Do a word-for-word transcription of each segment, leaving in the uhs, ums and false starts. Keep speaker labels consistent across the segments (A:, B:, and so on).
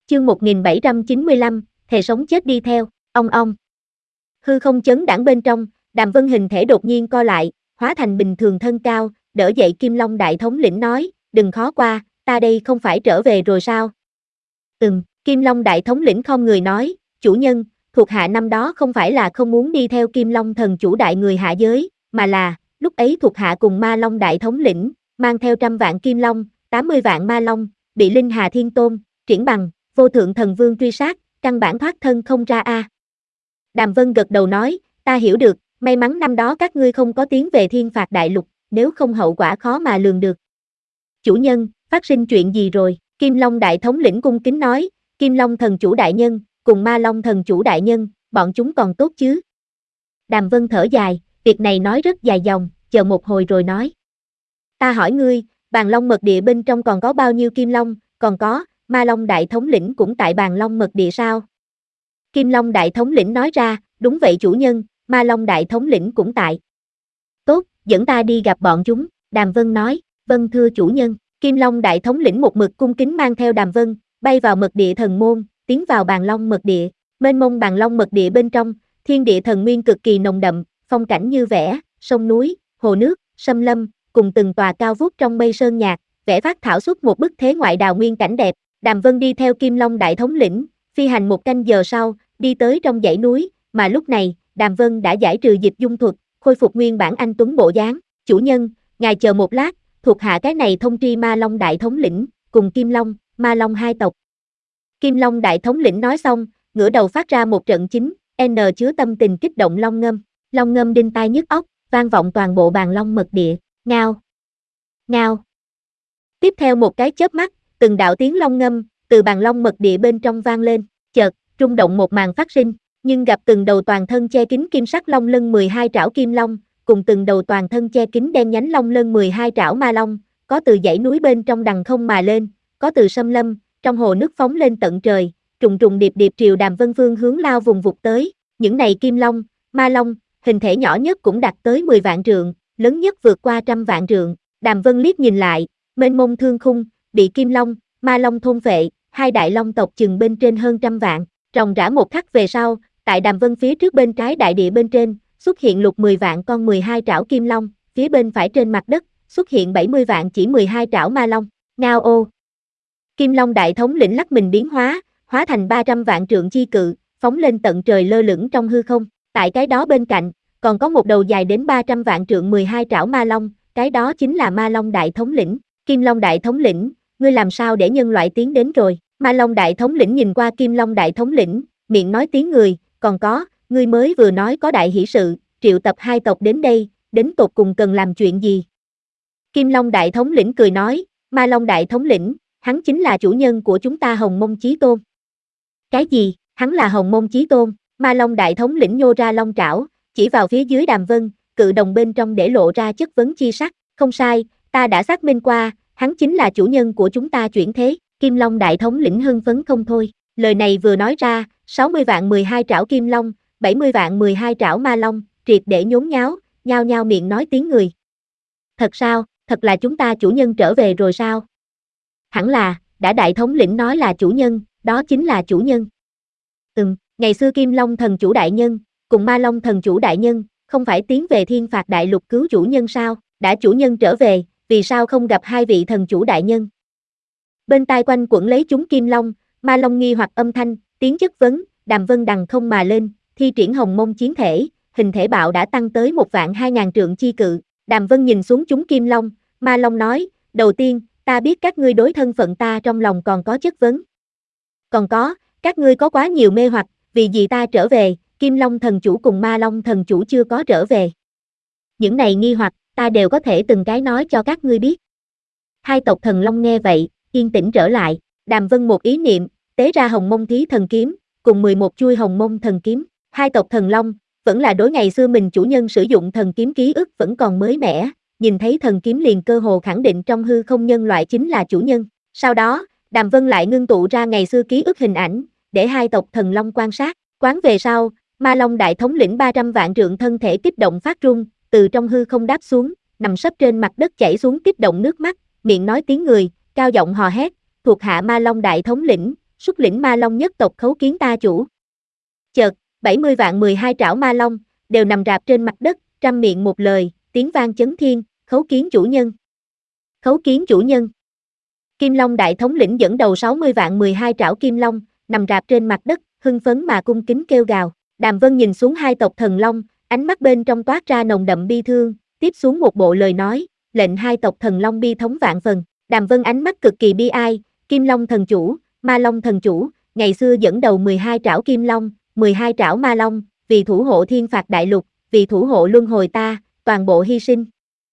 A: Chương một nghìn bảy trăm chín mươi lăm, thề sống chết đi theo, ong ong. Hư không chấn đãng bên trong, Đàm Vân hình thể đột nhiên co lại, hóa thành bình thường thân cao, đỡ dậy Kim Long đại thống lĩnh nói, đừng khó qua, ta đây không phải trở về rồi sao? Ừm, Kim Long đại thống lĩnh không người nói, chủ nhân, thuộc hạ năm đó không phải là không muốn đi theo Kim Long thần chủ đại người hạ giới, mà là, lúc ấy thuộc hạ cùng Ma Long đại thống lĩnh, mang theo trăm vạn Kim Long, tám mươi vạn Ma Long, bị Linh Hà Thiên Tôn, Triển Bằng, Vô Thượng Thần Vương truy sát, căn bản thoát thân không ra a. Đàm Vân gật đầu nói, ta hiểu được, may mắn năm đó các ngươi không có tiến về Thiên Phạt Đại Lục, nếu không hậu quả khó mà lường được. Chủ nhân, phát sinh chuyện gì rồi? Kim Long đại thống lĩnh cung kính nói, Kim Long thần chủ đại nhân, cùng Ma Long thần chủ đại nhân, bọn chúng còn tốt chứ? Đàm Vân thở dài, việc này nói rất dài dòng, chờ một hồi rồi nói. Ta hỏi ngươi, Bàn Long mật địa bên trong còn có bao nhiêu Kim Long, còn có, Ma Long đại thống lĩnh cũng tại Bàn Long mật địa sao? Kim Long đại thống lĩnh nói ra, đúng vậy chủ nhân, Ma Long đại thống lĩnh cũng tại. Tốt, dẫn ta đi gặp bọn chúng, Đàm Vân nói, vâng thưa chủ nhân. Kim Long đại thống lĩnh một mực cung kính mang theo Đàm Vân, bay vào mật địa thần môn, tiến vào Bàn Long mật địa. Mênh mông Bàn Long mật địa bên trong, thiên địa thần nguyên cực kỳ nồng đậm, phong cảnh như vẽ, sông núi, hồ nước, sâm lâm, cùng từng tòa cao vút trong mây sơn nhạc, vẽ phát thảo xuất một bức thế ngoại đào nguyên cảnh đẹp. Đàm Vân đi theo Kim Long đại thống lĩnh, phi hành một canh giờ sau, đi tới trong dãy núi, mà lúc này, Đàm Vân đã giải trừ dịch dung thuật, khôi phục nguyên bản anh tuấn bộ dáng. Chủ nhân, ngài chờ một lát, thuộc hạ cái này thông tri Ma Long đại thống lĩnh, cùng Kim Long, Ma Long hai tộc. Kim Long đại thống lĩnh nói xong, ngửa đầu phát ra một trận chính, N chứa tâm tình kích động long ngâm, long ngâm đinh tai nhức óc, vang vọng toàn bộ Bàn Long mật địa, ngao, ngao. Tiếp theo một cái chớp mắt, từng đạo tiếng long ngâm, từ Bàn Long mật địa bên trong vang lên, chợt, rung động một màn phát sinh, nhưng gặp từng đầu toàn thân che kín kim sắc long lân mười hai trảo kim long, cùng từng đầu toàn thân che kín đen nhánh long lân mười hai trảo ma long, có từ dãy núi bên trong đằng không mà lên, có từ sâm lâm, trong hồ nước phóng lên tận trời, trùng trùng điệp điệp triều Đàm Vân phương hướng lao vùng vụt tới, những này kim long, ma long, hình thể nhỏ nhất cũng đạt tới mười vạn trượng, lớn nhất vượt qua trăm vạn trượng. Đàm Vân liếc nhìn lại, mênh mông thương khung, bị kim long, ma long thôn phệ, hai đại long tộc chừng bên trên hơn trăm vạn, ròng rã một khắc về sau, tại Đàm Vân phía trước bên trái đại địa bên trên, xuất hiện lục mười vạn con mười hai trảo kim long, phía bên phải trên mặt đất, xuất hiện bảy mươi vạn chỉ mười hai trảo ma long, ngao ô. Kim Long đại thống lĩnh lắc mình biến hóa, hóa thành ba trăm vạn trượng chi cự, phóng lên tận trời lơ lửng trong hư không, tại cái đó bên cạnh, còn có một đầu dài đến ba trăm vạn trượng mười hai trảo ma long, cái đó chính là Ma Long đại thống lĩnh. Kim Long đại thống lĩnh, ngươi làm sao để nhân loại tiến đến rồi? Ma Long đại thống lĩnh nhìn qua Kim Long đại thống lĩnh, miệng nói tiếng người, còn có, ngươi mới vừa nói có đại hỷ sự, triệu tập hai tộc đến đây, đến tột cùng cần làm chuyện gì? Kim Long đại thống lĩnh cười nói, Ma Long đại thống lĩnh, hắn chính là chủ nhân của chúng ta Hồng Mông Chí Tôn. Cái gì? Hắn là Hồng Mông Chí Tôn? Ma Long đại thống lĩnh nhô ra long trảo, chỉ vào phía dưới Đàm Vân, cự đồng bên trong để lộ ra chất vấn chi sắc, không sai, ta đã xác minh qua, hắn chính là chủ nhân của chúng ta chuyển thế. Kim Long đại thống lĩnh hưng phấn không thôi, lời này vừa nói ra, sáu mươi vạn mười hai trảo kim long, bảy mươi vạn mười hai trảo ma long, triệt để nhốn nháo, nhao nhao miệng nói tiếng người. Thật sao, thật là chúng ta chủ nhân trở về rồi sao? Hẳn là, đã đại thống lĩnh nói là chủ nhân, đó chính là chủ nhân. Ừm, ngày xưa Kim Long thần chủ đại nhân, cùng Ma Long thần chủ đại nhân, không phải tiến về Thiên Phạt Đại Lục cứu chủ nhân sao? Đã chủ nhân trở về, vì sao không gặp hai vị thần chủ đại nhân? Bên tai quanh quẩn lấy chúng Kim Long, Ma Long nghi hoặc âm thanh, tiếng chất vấn, Đàm Vân đằng không mà lên, thi triển Hồng Mông chiến thể, hình thể bạo đã tăng tới một vạn hai ngàn trượng chi cự. Đàm Vân nhìn xuống chúng Kim Long, Ma Long nói, đầu tiên, ta biết các ngươi đối thân phận ta trong lòng còn có chất vấn. Còn có, các ngươi có quá nhiều mê hoặc, vì gì ta trở về, Kim Long thần chủ cùng Ma Long thần chủ chưa có trở về. Những này nghi hoặc, ta đều có thể từng cái nói cho các ngươi biết. Hai tộc thần long nghe vậy, yên tĩnh trở lại, Đàm Vân một ý niệm, tế ra Hồng Mông Thí thần kiếm, cùng mười một chuôi Hồng Mông thần kiếm, hai tộc thần long, vẫn là đối ngày xưa mình chủ nhân sử dụng thần kiếm ký ức vẫn còn mới mẻ, nhìn thấy thần kiếm liền cơ hồ khẳng định trong hư không nhân loại chính là chủ nhân. Sau đó, Đàm Vân lại ngưng tụ ra ngày xưa ký ức hình ảnh, để hai tộc thần long quan sát, quán về sau, Ma Long đại thống lĩnh ba trăm vạn trượng thân thể kích động phát run, từ trong hư không đáp xuống, nằm sấp trên mặt đất chảy xuống kích động nước mắt, miệng nói tiếng người, cao giọng hò hét, thuộc hạ Ma Long đại thống lĩnh, xuất lĩnh ma long nhất tộc khấu kiến ta chủ. Chợt, bảy mươi vạn mười hai trảo ma long, đều nằm rạp trên mặt đất, trăm miệng một lời, tiếng vang chấn thiên, khấu kiến chủ nhân. Khấu kiến chủ nhân. Kim Long đại thống lĩnh dẫn đầu sáu mươi vạn mười hai trảo kim long, nằm rạp trên mặt đất, hưng phấn mà cung kính kêu gào. Đàm Vân nhìn xuống hai tộc thần long, ánh mắt bên trong toát ra nồng đậm bi thương, tiếp xuống một bộ lời nói, lệnh hai tộc thần long bi thống vạn phần. Đàm Vân ánh mắt cực kỳ bi ai, Kim Long thần chủ, Ma Long thần chủ, ngày xưa dẫn đầu mười hai trảo kim long, mười hai trảo ma long, vì thủ hộ thiên phạt đại lục, vì thủ hộ luân hồi ta, toàn bộ hy sinh.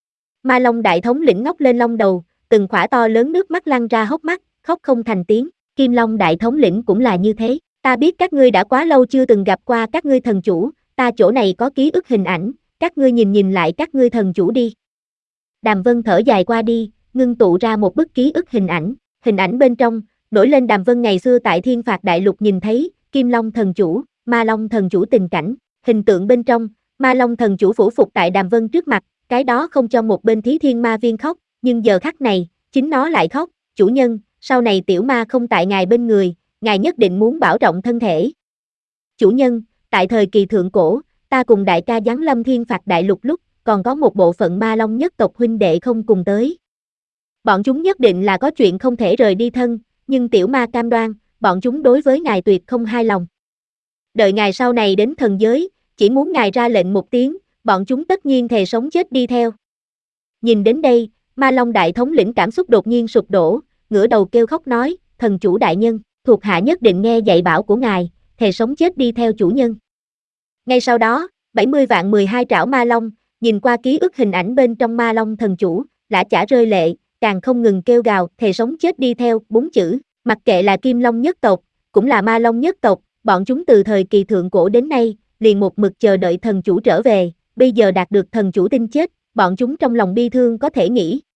A: Ma Long đại thống lĩnh ngóc lên long đầu, từng khỏa to lớn nước mắt lăn ra hốc mắt, khóc không thành tiếng. Kim Long đại thống lĩnh cũng là như thế. Ta biết các ngươi đã quá lâu chưa từng gặp qua các ngươi thần chủ, ta chỗ này có ký ức hình ảnh, các ngươi nhìn nhìn lại các ngươi thần chủ đi. Đàm Vân thở dài qua đi, ngưng tụ ra một bức ký ức hình ảnh, hình ảnh bên trong, nổi lên Đàm Vân ngày xưa tại thiên phạt đại lục nhìn thấy, Kim Long thần chủ, Ma Long thần chủ tình cảnh, hình tượng bên trong, Ma Long thần chủ phủ phục tại Đàm Vân trước mặt, cái đó không cho một bên Thí Thiên Ma Viên khóc, nhưng giờ khắc này, chính nó lại khóc, chủ nhân, sau này tiểu ma không tại ngài bên người, ngài nhất định muốn bảo trọng thân thể. Chủ nhân, tại thời kỳ thượng cổ, ta cùng đại ca giáng lâm thiên phạt đại lục lúc, còn có một bộ phận ma long nhất tộc huynh đệ không cùng tới. Bọn chúng nhất định là có chuyện không thể rời đi thân, nhưng tiểu ma cam đoan, bọn chúng đối với ngài tuyệt không hài lòng. Đợi ngài sau này đến thần giới, chỉ muốn ngài ra lệnh một tiếng, bọn chúng tất nhiên thề sống chết đi theo. Nhìn đến đây, Ma Long đại thống lĩnh cảm xúc đột nhiên sụp đổ, ngửa đầu kêu khóc nói, thần chủ đại nhân, thuộc hạ nhất định nghe dạy bảo của ngài, thề sống chết đi theo chủ nhân. Ngay sau đó, bảy mươi vạn mười hai trảo ma long, nhìn qua ký ức hình ảnh bên trong ma long thần chủ, lã chả rơi lệ, càng không ngừng kêu gào, thề sống chết đi theo, bốn chữ, mặc kệ là Kim Long nhất tộc, cũng là ma long nhất tộc, bọn chúng từ thời kỳ thượng cổ đến nay, liền một mực chờ đợi thần chủ trở về, bây giờ đạt được thần chủ tin chết, bọn chúng trong lòng bi thương có thể nghĩ.